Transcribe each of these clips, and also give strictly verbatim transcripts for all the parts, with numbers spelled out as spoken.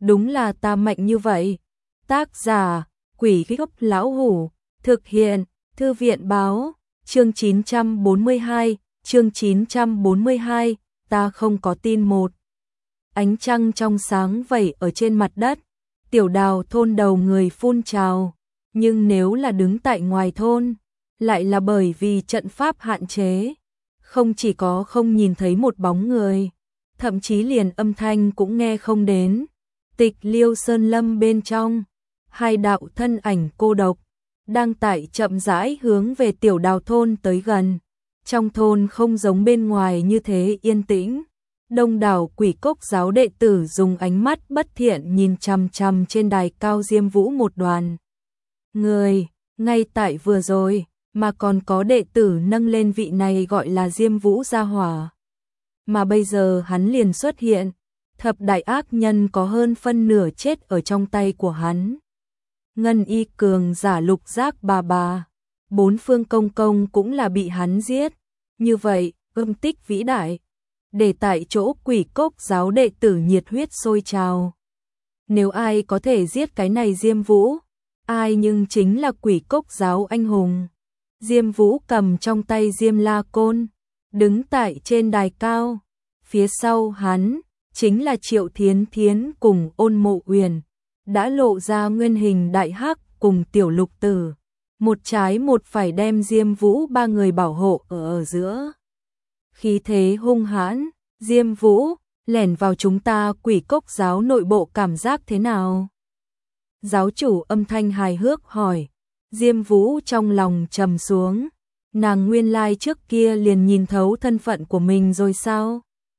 đúng là ta mạnh như vậy. Tác giả, Quỷ Gốc Lão Hủ, thực hiện, Thư viện báo, chương chín trăm bốn mươi hai, chương chín trăm bốn mươi hai, ta không có tin một. Ánh trăng trong sáng vẩy ở trên mặt đất, Tiểu Đào thôn đầu người phun trào, nhưng nếu là đứng tại ngoài thôn, lại là bởi vì trận pháp hạn chế, không chỉ có không nhìn thấy một bóng người, thậm chí liền âm thanh cũng nghe không đến. Tịch Liêu Sơn Lâm bên trong, hai đạo thân ảnh cô độc đang tại chậm rãi hướng về Tiểu Đào thôn tới gần. Trong thôn không giống bên ngoài như thế yên tĩnh. Đông đảo Quỷ Cốc giáo đệ tử dùng ánh mắt bất thiện nhìn chằm chằm trên đài cao Diêm Vũ một đoàn người, ngay tại vừa rồi mà còn có đệ tử nâng lên vị này gọi là Diêm Vũ gia hỏa. Mà bây giờ hắn liền xuất hiện, thập đại ác nhân có hơn phân nửa chết ở trong tay của hắn. Ngân y cường giả Lục Giác bà bà, bốn phương công công cũng là bị hắn giết. Như vậy, âm tích vĩ đại, để tại chỗ Quỷ Cốc giáo đệ tử nhiệt huyết sôi trào. Nếu ai có thể giết cái này Diêm Vũ, ai nhưng chính là Quỷ Cốc giáo anh hùng. Diêm Vũ cầm trong tay Diêm La Côn, đứng tại trên đài cao. Phía sau hắn chính là Triệu Thiến Thiến cùng Ôn Mộ Uyển, đã lộ ra nguyên hình đại hắc cùng Tiểu Lục Tử, một trái một phải đem Diêm Vũ ba người bảo hộ ở ở giữa. Khí thế hung hãn, Diêm Vũ lẻn vào chúng ta Quỷ Cốc giáo nội bộ cảm giác thế nào? Giáo chủ âm thanh hài hước hỏi. Diêm Vũ trong lòng trầm xuống, nàng nguyên lai trước kia liền nhìn thấu thân phận của mình rồi sao?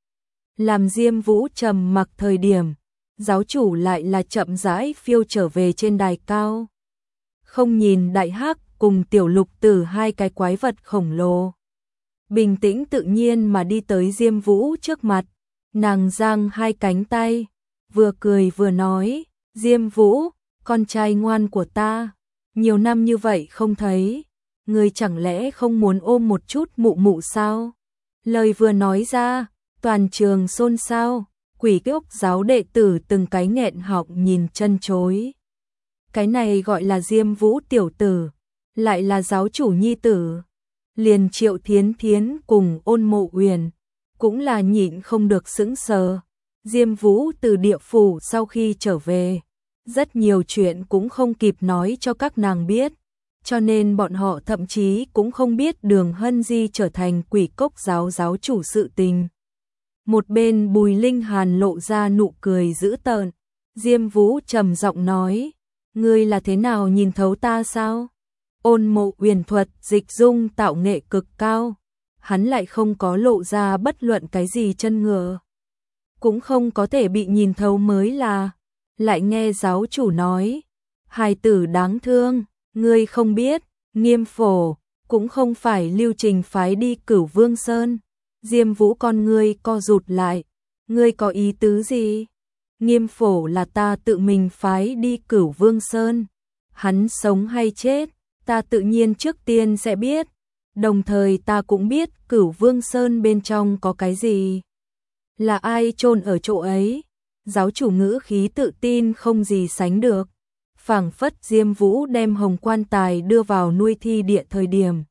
Làm Diêm Vũ trầm mặc thời điểm, giáo chủ lại là chậm rãi phiêu trở về trên đài cao. Không nhìn đại hắc cùng Tiểu Lục Tử hai cái quái vật khổng lồ. Bình tĩnh tự nhiên mà đi tới Diêm Vũ trước mặt, nàng giang hai cánh tay, vừa cười vừa nói, Diêm Vũ, con trai ngoan của ta, nhiều năm như vậy không thấy, ngươi chẳng lẽ không muốn ôm một chút mụ mụ sao? Lời vừa nói ra, toàn trường xôn xao, Quỷ Cốc giáo đệ tử từng cái nghẹn họng nhìn chân chối. Cái này gọi là Diêm Vũ tiểu tử, lại là giáo chủ nhi tử. Liền Triệu Thiến Thiến cùng Ôn Mộ Uyển cũng là nhịn không được sững sờ. Diêm Vũ từ địa phủ sau khi trở về, rất nhiều chuyện cũng không kịp nói cho các nàng biết, cho nên bọn họ thậm chí cũng không biết Đường Hân Di trở thành Quỷ Cốc giáo giáo chủ sự tình. Một bên Bùi Linh Hàn lộ ra nụ cười dữ tợn, Diêm Vũ trầm giọng nói, ngươi là thế nào nhìn thấu ta sao? Ôn Mộ Uyển thuật dịch dung tạo nghệ cực cao, hắn lại không có lộ ra bất luận cái gì chân ngựa, cũng không có thể bị nhìn thấu mới là. Lại nghe giáo chủ nói, hài tử đáng thương, ngươi không biết, Nghiêm Phổ cũng không phải Lưu Trình phái đi Cửu Vương Sơn. Diêm Vũ con ngươi co rụt lại, ngươi có ý tứ gì? Nghiêm Phổ là ta tự mình phái đi Cửu Vương Sơn, hắn sống hay chết, ta tự nhiên trước tiên sẽ biết, đồng thời ta cũng biết Cửu Vương Sơn bên trong có cái gì, là ai chôn ở chỗ ấy. Giáo chủ ngữ khí tự tin không gì sánh được, phảng phất Diêm Vũ đem hồng quan tài đưa vào nuôi thi địa thời điểm,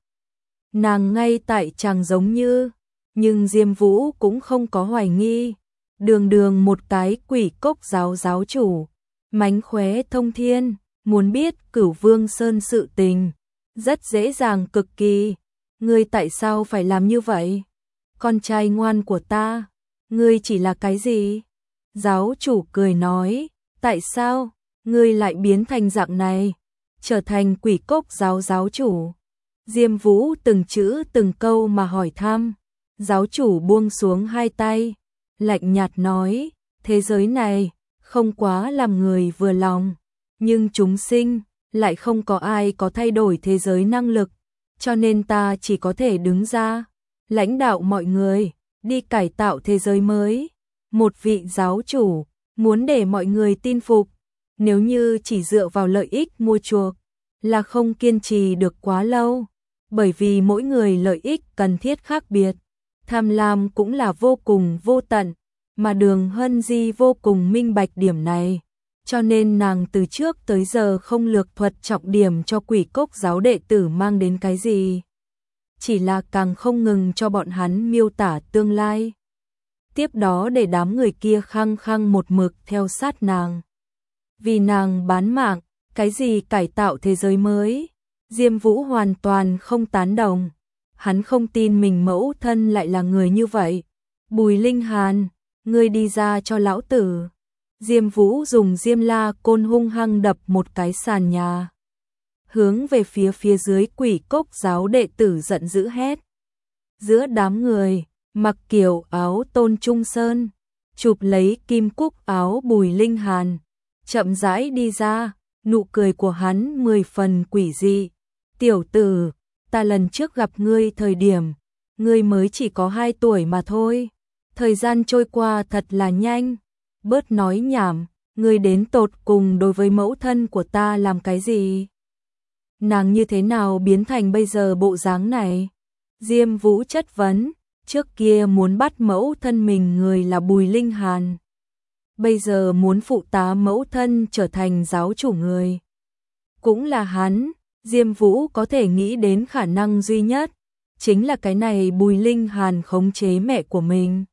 nàng ngay tại chàng giống như, nhưng Diêm Vũ cũng không có hoài nghi, đường đường một cái Quỷ Cốc giáo giáo chủ, mánh khóe thông thiên, muốn biết Cửu Vương Sơn sự tình, rất dễ dàng cực kỳ, ngươi tại sao phải làm như vậy? Con trai ngoan của ta, ngươi chỉ là cái gì? Giáo chủ cười nói, tại sao, ngươi lại biến thành dạng này, trở thành Quỷ Cốc giáo giáo chủ? Diêm Vũ từng chữ từng câu mà hỏi thăm, giáo chủ buông xuống hai tay, lạnh nhạt nói, thế giới này, không quá làm người vừa lòng, nhưng chúng sinh, lại không có ai có thay đổi thế giới năng lực, cho nên ta chỉ có thể đứng ra, lãnh đạo mọi người, đi cải tạo thế giới mới. Một vị giáo chủ, muốn để mọi người tin phục, nếu như chỉ dựa vào lợi ích mua chuộc, là không kiên trì được quá lâu, bởi vì mỗi người lợi ích cần thiết khác biệt, tham lam cũng là vô cùng vô tận, mà Đường Hân Di vô cùng minh bạch điểm này, cho nên nàng từ trước tới giờ không lược thuật trọng điểm cho Quỷ Cốc giáo đệ tử mang đến cái gì, chỉ là càng không ngừng cho bọn hắn miêu tả tương lai. Tiếp đó để đám người kia khăng khăng một mực theo sát nàng. Vì nàng bán mạng, cái gì cải tạo thế giới mới, Diêm Vũ hoàn toàn không tán đồng. Hắn không tin mình mẫu thân lại là người như vậy. Bùi Linh Hàn, ngươi đi ra cho lão tử. Diêm Vũ dùng diêm la côn hung hăng đập một cái sàn nhà. Hướng về phía phía dưới Quỷ Cốc giáo đệ tử giận dữ hét. Giữa đám người, mặc kiểu áo Tôn Trung Sơn, chụp lấy kim cúc áo Bùi Linh Hàn, chậm rãi đi ra, nụ cười của hắn mười phần quỷ dị. Tiểu tử, ta lần trước gặp ngươi thời điểm, ngươi mới chỉ có hai tuổi mà thôi. Thời gian trôi qua thật là nhanh, bớt nói nhảm, ngươi đến tột cùng đối với mẫu thân của ta làm cái gì? Nàng như thế nào biến thành bây giờ bộ dáng này? Diêm Vũ chất vấn, trước kia muốn bắt mẫu thân mình người là Bùi Linh Hàn. Bây giờ muốn phụ tá mẫu thân trở thành giáo chủ người. Cũng là hắn, Diêm Vũ có thể nghĩ đến khả năng duy nhất, chính là cái này Bùi Linh Hàn khống chế mẹ của mình.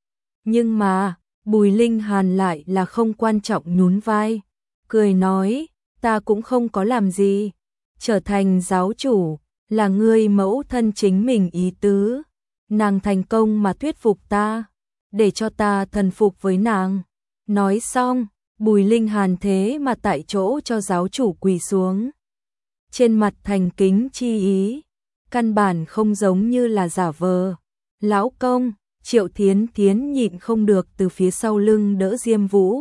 Nhưng mà, Bùi Linh Hàn lại là không quan trọng nhún vai, cười nói, ta cũng không có làm gì, trở thành giáo chủ, là ngươi mẫu thân chính mình ý tứ. Nàng thành công mà thuyết phục ta, để cho ta thần phục với nàng. Nói xong, Bùi Linh Hàn thế mà tại chỗ cho giáo chủ quỳ xuống. Trên mặt thành kính chi ý, căn bản không giống như là giả vờ. Lão công, Triệu Thiến Thiến nhịn không được từ phía sau lưng đỡ Diêm Vũ.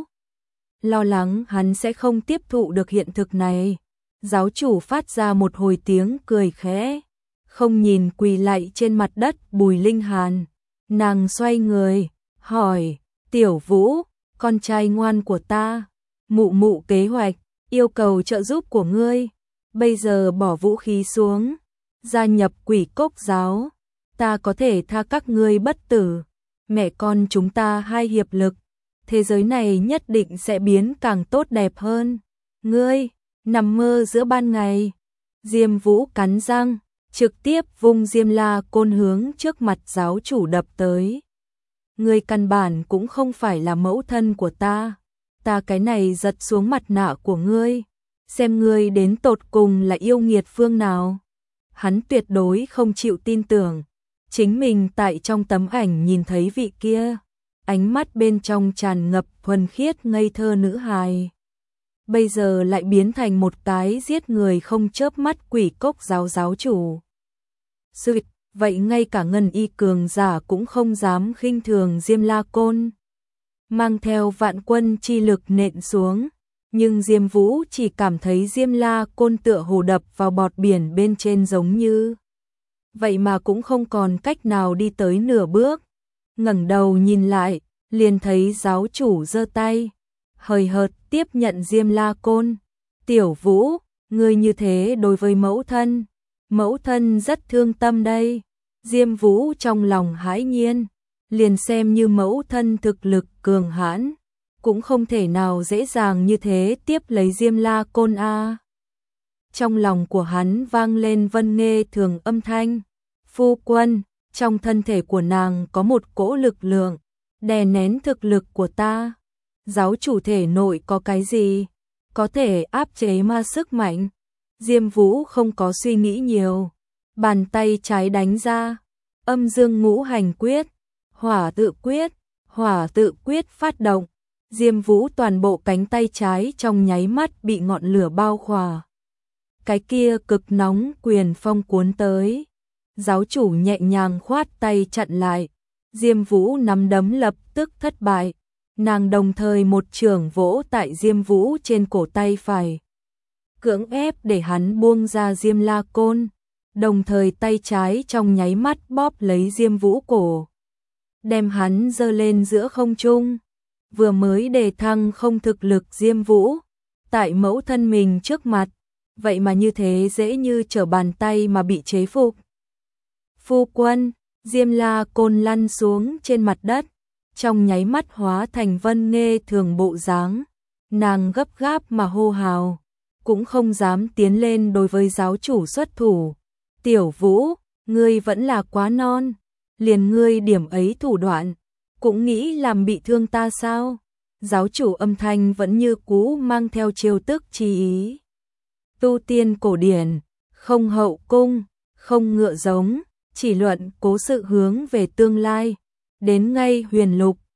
Lo lắng hắn sẽ không tiếp thụ được hiện thực này. Giáo chủ phát ra một hồi tiếng cười khẽ, không nhìn quỳ lạy trên mặt đất Bùi Linh Hàn. Nàng xoay người, hỏi, Tiểu Vũ, con trai ngoan của ta, mụ mụ kế hoạch, yêu cầu trợ giúp của ngươi, bây giờ bỏ vũ khí xuống, gia nhập Quỷ Cốc giáo, ta có thể tha các ngươi bất tử, mẹ con chúng ta hai hiệp lực, thế giới này nhất định sẽ biến càng tốt đẹp hơn. Ngươi, nằm mơ giữa ban ngày. Diêm Vũ cắn răng, trực tiếp vung diêm la côn hướng trước mặt giáo chủ đập tới. Ngươi căn bản cũng không phải là mẫu thân của ta, ta cái này giật xuống mặt nạ của ngươi, xem ngươi đến tột cùng là yêu nghiệt phương nào. Hắn tuyệt đối không chịu tin tưởng, chính mình tại trong tấm ảnh nhìn thấy vị kia, ánh mắt bên trong tràn ngập thuần khiết ngây thơ nữ hài. Bây giờ lại biến thành một cái giết người không chớp mắt Quỷ Cốc giáo giáo chủ. Sư, vậy ngay cả ngân y cường giả cũng không dám khinh thường Diêm La Côn. Mang theo vạn quân chi lực nện xuống, nhưng Diêm Vũ chỉ cảm thấy Diêm La Côn tựa hồ đập vào bọt biển bên trên giống như. Vậy mà cũng không còn cách nào đi tới nửa bước. Ngẩng đầu nhìn lại, liền thấy giáo chủ giơ tay, hời hợt tiếp nhận Diêm La Côn. Tiểu Vũ, ngươi như thế đối với mẫu thân, mẫu thân rất thương tâm đây. Diêm Vũ trong lòng hãi nhiên, liền xem như mẫu thân thực lực cường hãn, cũng không thể nào dễ dàng như thế tiếp lấy Diêm La Côn a. Trong lòng của hắn vang lên vân nghe thường âm thanh, phu quân, trong thân thể của nàng có một cỗ lực lượng, đè nén thực lực của ta. Giáo chủ thể nội có cái gì có thể áp chế ma sức mạnh? Diêm Vũ không có suy nghĩ nhiều, bàn tay trái đánh ra, âm dương ngũ hành quyết, hỏa tự quyết, hỏa tự quyết phát động. Diêm Vũ toàn bộ cánh tay trái trong nháy mắt bị ngọn lửa bao khỏa. Cái kia cực nóng quyền phong cuốn tới. Giáo chủ nhẹ nhàng khoát tay chặn lại. Diêm Vũ nắm đấm lập tức thất bại. Nàng đồng thời một chưởng vỗ tại Diêm Vũ trên cổ tay phải, cưỡng ép để hắn buông ra Diêm La Côn, đồng thời tay trái trong nháy mắt bóp lấy Diêm Vũ cổ, đem hắn giơ lên giữa không trung. Vừa mới đề thăng không thực lực Diêm Vũ, tại mẫu thân mình trước mặt, vậy mà như thế dễ như trở bàn tay mà bị chế phục. Phu quân, Diêm La Côn lăn xuống trên mặt đất, trong nháy mắt hóa thành Vân Nghê thường bộ dáng. Nàng gấp gáp mà hô hào, cũng không dám tiến lên đối với giáo chủ xuất thủ. Tiểu Vũ, ngươi vẫn là quá non, liền ngươi điểm ấy thủ đoạn, cũng nghĩ làm bị thương ta sao? Giáo chủ âm thanh vẫn như cũ mang theo trêu tức chi ý. Tu tiên cổ điển, không hậu cung, không ngựa giống, chỉ luận cố sự hướng về tương lai. Đến ngay huyền lục,